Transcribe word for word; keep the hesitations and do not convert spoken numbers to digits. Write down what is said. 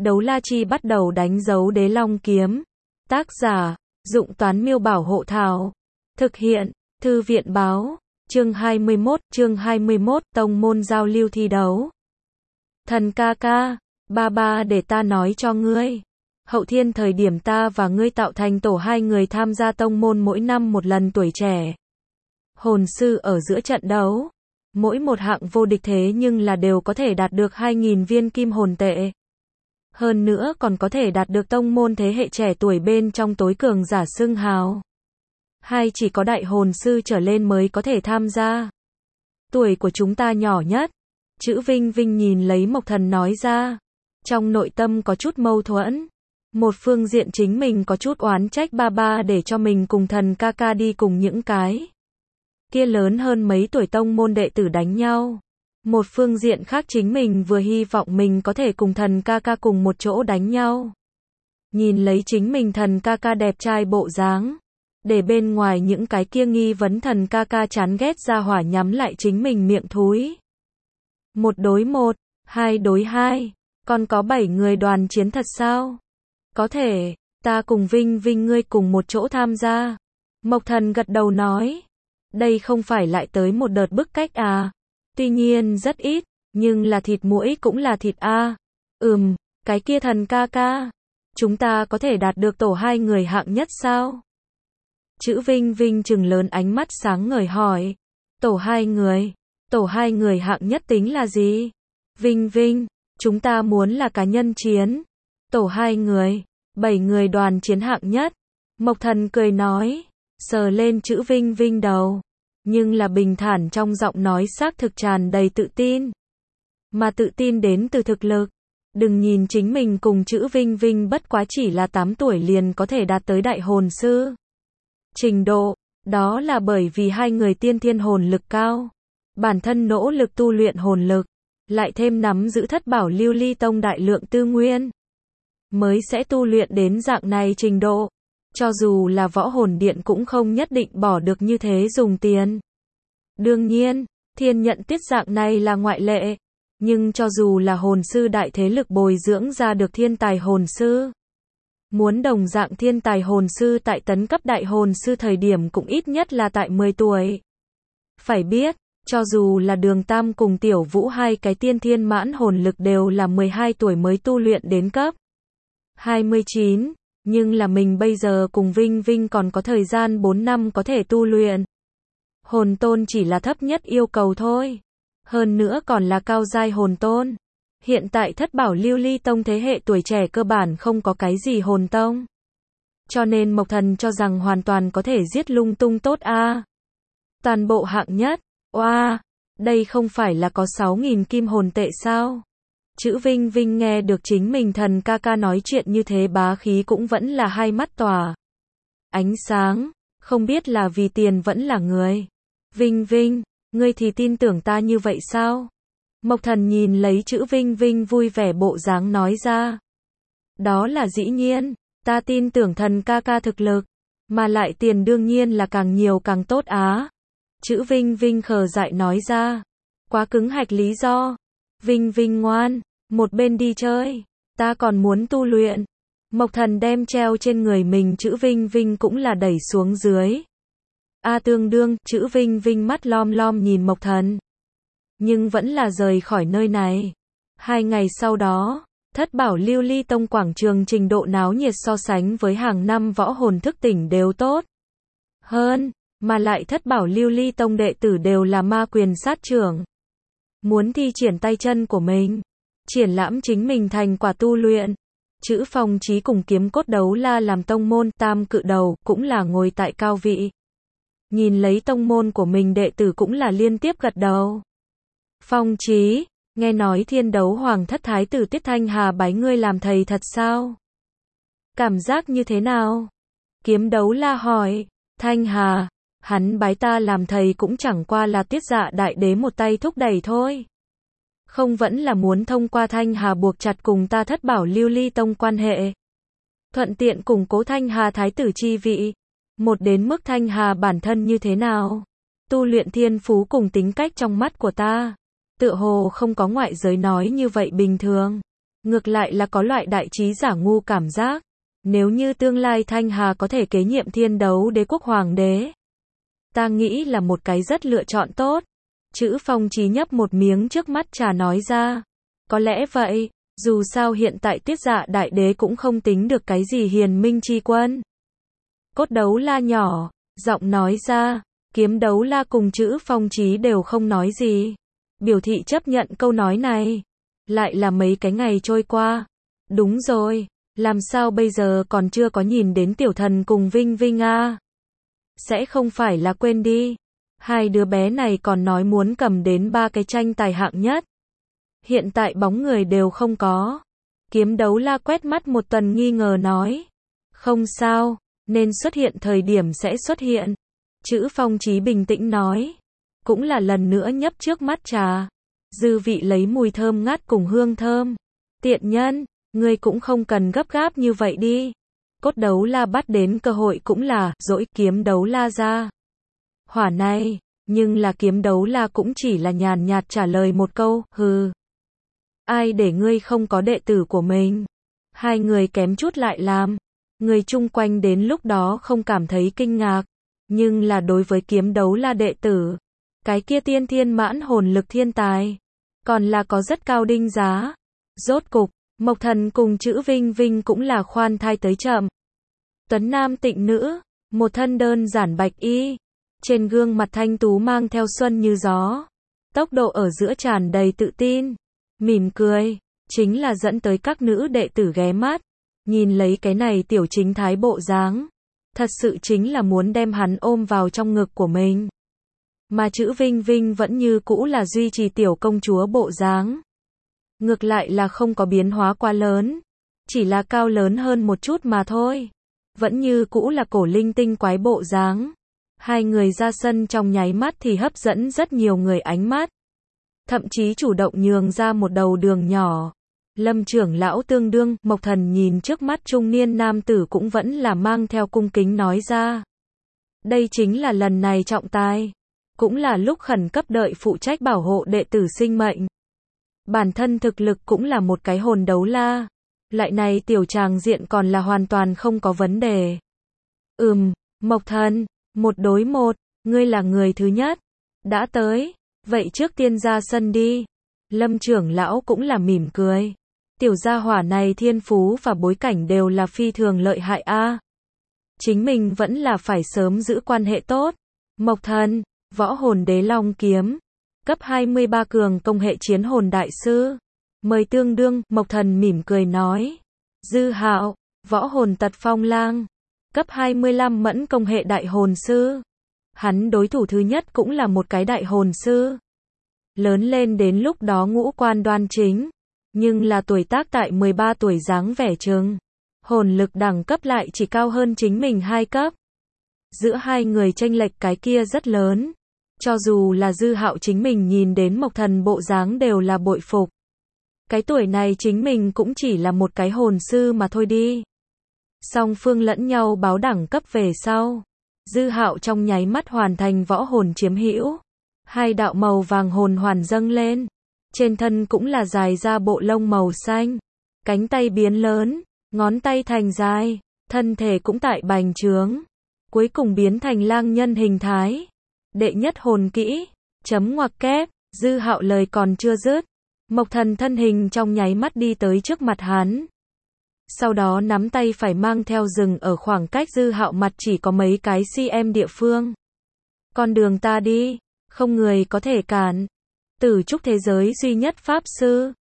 Đấu la chi bắt đầu đánh dấu đế long kiếm. Tác giả, Dụng Toán Miêu Bảo Hộ Thảo. Thực hiện, Thư viện Báo. Chương hai mươi mốt, chương hai mươi mốt, tông môn giao lưu thi đấu. Thần ca ca, ba ba để ta nói cho ngươi. Hậu thiên thời điểm ta và ngươi tạo thành tổ hai người tham gia tông môn mỗi năm một lần tuổi trẻ. Hồn sư ở giữa trận đấu. Mỗi một hạng vô địch thế nhưng là đều có thể đạt được hai nghìn viên kim hồn tệ. Hơn nữa còn có thể đạt được tông môn thế hệ trẻ tuổi bên trong tối cường giả xưng hào. Hay chỉ có đại hồn sư trở lên mới có thể tham gia. Tuổi của chúng ta nhỏ nhất. Chữ Vinh Vinh nhìn lấy Mộc Thần nói ra. Trong nội tâm có chút mâu thuẫn. Một phương diện chính mình có chút oán trách ba ba để cho mình cùng thần ca ca đi cùng những cái kia lớn hơn mấy tuổi tông môn đệ tử đánh nhau. Một phương diện khác chính mình vừa hy vọng mình có thể cùng thần ca ca cùng một chỗ đánh nhau. Nhìn lấy chính mình thần ca ca đẹp trai bộ dáng. Để bên ngoài những cái kia nghi vấn thần ca ca chán ghét ra hỏa nhắm lại chính mình miệng thúi. Một đối một, hai đối hai, còn có bảy người đoàn chiến thật sao? Có thể, ta cùng Vinh Vinh ngươi cùng một chỗ tham gia. Mộc Thần gật đầu nói. Đây không phải lại tới một đợt bức cách à? Tuy nhiên rất ít, nhưng là thịt muỗi cũng là thịt a. À. Ừm, cái kia thần ca ca. Chúng ta có thể đạt được tổ hai người hạng nhất sao? Chữ Vinh Vinh trừng lớn ánh mắt sáng ngời hỏi. Tổ hai người? Tổ hai người hạng nhất tính là gì? Vinh Vinh, chúng ta muốn là cá nhân chiến. Tổ hai người, bảy người đoàn chiến hạng nhất. Mộc Thần cười nói, sờ lên chữ Vinh Vinh đầu. Nhưng là bình thản trong giọng nói xác thực tràn đầy tự tin. Mà tự tin đến từ thực lực. Đừng nhìn chính mình cùng chữ Vinh Vinh bất quá chỉ là tám tuổi liền có thể đạt tới đại hồn sư. Trình độ, đó là bởi vì hai người tiên thiên hồn lực cao. Bản thân nỗ lực tu luyện hồn lực. Lại thêm nắm giữ thất bảo lưu ly tông đại lượng tư nguyên. Mới sẽ tu luyện đến dạng này trình độ. Cho dù là võ hồn điện cũng không nhất định bỏ được như thế dùng tiền. Đương nhiên, thiên nhận tiết dạng này là ngoại lệ. Nhưng cho dù là hồn sư đại thế lực bồi dưỡng ra được thiên tài hồn sư. Muốn đồng dạng thiên tài hồn sư tại tấn cấp đại hồn sư thời điểm cũng ít nhất là tại mười tuổi. Phải biết, cho dù là Đường Tam cùng Tiểu Vũ hai cái tiên thiên mãn hồn lực đều là mười hai tuổi mới tu luyện đến cấp hai mươi chín. Nhưng là mình bây giờ cùng Vinh Vinh còn có thời gian bốn năm có thể tu luyện. Hồn tôn chỉ là thấp nhất yêu cầu thôi. Hơn nữa còn là cao giai hồn tôn. Hiện tại thất bảo lưu ly tông thế hệ tuổi trẻ cơ bản không có cái gì hồn tông. Cho nên Mộc Thần cho rằng hoàn toàn có thể giết lung tung tốt a. À. Toàn bộ hạng nhất, oa, wow, đây không phải là có sáu nghìn kim hồn tệ sao? Chữ Vinh Vinh nghe được chính mình thần ca ca nói chuyện như thế bá khí cũng vẫn là hai mắt tỏa ánh sáng, không biết là vì tiền vẫn là người. Vinh Vinh, ngươi thì tin tưởng ta như vậy sao? Mộc Thần nhìn lấy chữ Vinh Vinh vui vẻ bộ dáng nói ra. Đó là dĩ nhiên, ta tin tưởng thần ca ca thực lực, mà lại tiền đương nhiên là càng nhiều càng tốt á. Chữ Vinh Vinh khờ dại nói ra. Quá cứng hạch lý do. Vinh Vinh ngoan, một bên đi chơi, ta còn muốn tu luyện. Mộc Thần đem treo trên người mình chữ Vinh Vinh cũng là đẩy xuống dưới. A tương đương, chữ Vinh Vinh mắt lom lom nhìn Mộc Thần. Nhưng vẫn là rời khỏi nơi này. Hai ngày sau đó, thất bảo lưu ly tông quảng trường trình độ náo nhiệt so sánh với hàng năm võ hồn thức tỉnh đều tốt hơn, mà lại thất bảo lưu ly tông đệ tử đều là ma quyền sát trưởng. Muốn thi triển tay chân của mình, triển lãm chính mình thành quả tu luyện. Chữ Phong Chí cùng Kiếm Cốt Đấu La làm tông môn tam cự đầu cũng là ngồi tại cao vị. Nhìn lấy tông môn của mình đệ tử cũng là liên tiếp gật đầu. Phong Chí, nghe nói Thiên Đấu Hoàng thất thái tử Tiết Thanh Hà bái ngươi làm thầy thật sao? Cảm giác như thế nào? Kiếm Đấu La hỏi. Thanh Hà, hắn bái ta làm thầy cũng chẳng qua là Tiết Dạ đại đế một tay thúc đẩy thôi. Không vẫn là muốn thông qua Thanh Hà buộc chặt cùng ta thất bảo lưu ly tông quan hệ. Thuận tiện củng cố Thanh Hà thái tử chi vị. Một đến mức Thanh Hà bản thân như thế nào? Tu luyện thiên phú cùng tính cách trong mắt của ta. Tựa hồ không có ngoại giới nói như vậy bình thường. Ngược lại là có loại đại trí giả ngu cảm giác. Nếu như tương lai Thanh Hà có thể kế nhiệm thiên đấu đế quốc hoàng đế, ta nghĩ là một cái rất lựa chọn tốt. Chữ Phong Chí nhấp một miếng trước mắt trà nói ra. Có lẽ vậy, dù sao hiện tại Tuyết Dạ đại đế cũng không tính được cái gì hiền minh chi quân. Cốt Đấu La nhỏ, giọng nói ra, Kiếm Đấu La cùng Chữ Phong Chí đều không nói gì. Biểu thị chấp nhận câu nói này. Lại là mấy cái ngày trôi qua. Đúng rồi, làm sao bây giờ còn chưa có nhìn đến Tiểu Thần cùng Vinh Vinh à? Sẽ không phải là quên đi. Hai đứa bé này còn nói muốn cầm đến ba cái tranh tài hạng nhất. Hiện tại bóng người đều không có. Kiếm Đấu La quét mắt một tuần nghi ngờ nói. Không sao, nên xuất hiện thời điểm sẽ xuất hiện. Chữ Phong Chí bình tĩnh nói. Cũng là lần nữa nhấp trước mắt trà. Dư vị lấy mùi thơm ngát cùng hương thơm. Tiện nhân, ngươi cũng không cần gấp gáp như vậy đi. Cốt Đấu La bắt đến cơ hội cũng là dỗi Kiếm Đấu La ra. Hỏa này, nhưng là Kiếm Đấu La cũng chỉ là nhàn nhạt trả lời một câu, hừ. Ai để ngươi không có đệ tử của mình? Hai người kém chút lại làm. Người chung quanh đến lúc đó không cảm thấy kinh ngạc. Nhưng là đối với Kiếm Đấu La đệ tử, cái kia tiên thiên mãn hồn lực thiên tài, còn là có rất cao đinh giá. Rốt cục, Mộc Thần cùng Chữ Vinh Vinh cũng là khoan thai tới chậm. Tuấn nam tịnh nữ, một thân đơn giản bạch y, trên gương mặt thanh tú mang theo xuân như gió, tốc độ ở giữa tràn đầy tự tin, mỉm cười, chính là dẫn tới các nữ đệ tử ghé mắt, nhìn lấy cái này tiểu chính thái bộ dáng, thật sự chính là muốn đem hắn ôm vào trong ngực của mình. Mà Chữ Vinh Vinh vẫn như cũ là duy trì tiểu công chúa bộ dáng. Ngược lại là không có biến hóa quá lớn, chỉ là cao lớn hơn một chút mà thôi. Vẫn như cũ là cổ linh tinh quái bộ dáng. Hai người ra sân trong nháy mắt thì hấp dẫn rất nhiều người ánh mắt. Thậm chí chủ động nhường ra một đầu đường nhỏ. Lâm trưởng lão tương đương, Mộc Thần nhìn trước mắt trung niên nam tử cũng vẫn là mang theo cung kính nói ra. Đây chính là lần này trọng tài. Cũng là lúc khẩn cấp đợi phụ trách bảo hộ đệ tử sinh mệnh. Bản thân thực lực cũng là một cái hồn đấu la. Lại này tiểu tràng diện còn là hoàn toàn không có vấn đề. Ừm, Mộc Thần, một đối một, ngươi là người thứ nhất. Đã tới, vậy trước tiên ra sân đi. Lâm trưởng lão cũng là mỉm cười. Tiểu gia hỏa này thiên phú và bối cảnh đều là phi thường lợi hại a. Chính mình vẫn là phải sớm giữ quan hệ tốt. Mộc Thần, võ hồn đế long kiếm. Cấp hai mươi ba cường công hệ chiến hồn đại sư. Mời tương đương, Mộc Thần mỉm cười nói. Dư Hạo, võ hồn tật phong lang. Cấp hai mươi lăm mẫn công hệ đại hồn sư. Hắn đối thủ thứ nhất cũng là một cái đại hồn sư. Lớn lên đến lúc đó ngũ quan đoan chính. Nhưng là tuổi tác tại mười ba tuổi dáng vẻ trừng. Hồn lực đẳng cấp lại chỉ cao hơn chính mình hai cấp. Giữa hai người chênh lệch cái kia rất lớn. Cho dù là Dư Hạo chính mình nhìn đến Mộc Thần bộ dáng đều là bội phục. Cái tuổi này chính mình cũng chỉ là một cái hồn sư mà thôi đi. Song phương lẫn nhau báo đẳng cấp về sau. Dư Hạo trong nháy mắt hoàn thành võ hồn chiếm hữu. Hai đạo màu vàng hồn hoàn dâng lên. Trên thân cũng là dài ra bộ lông màu xanh. Cánh tay biến lớn, ngón tay thành dài, thân thể cũng tại bành trướng. Cuối cùng biến thành lang nhân hình thái. Đệ nhất hồn kỹ, chấm ngoặc kép, Dư Hạo lời còn chưa dứt. Mộc Thần thân hình trong nháy mắt đi tới trước mặt hắn. Sau đó nắm tay phải mang theo dừng ở khoảng cách Dư Hạo mặt chỉ có mấy cái cm địa phương. Con đường ta đi, không người có thể cản. Tử trúc thế giới duy nhất pháp sư,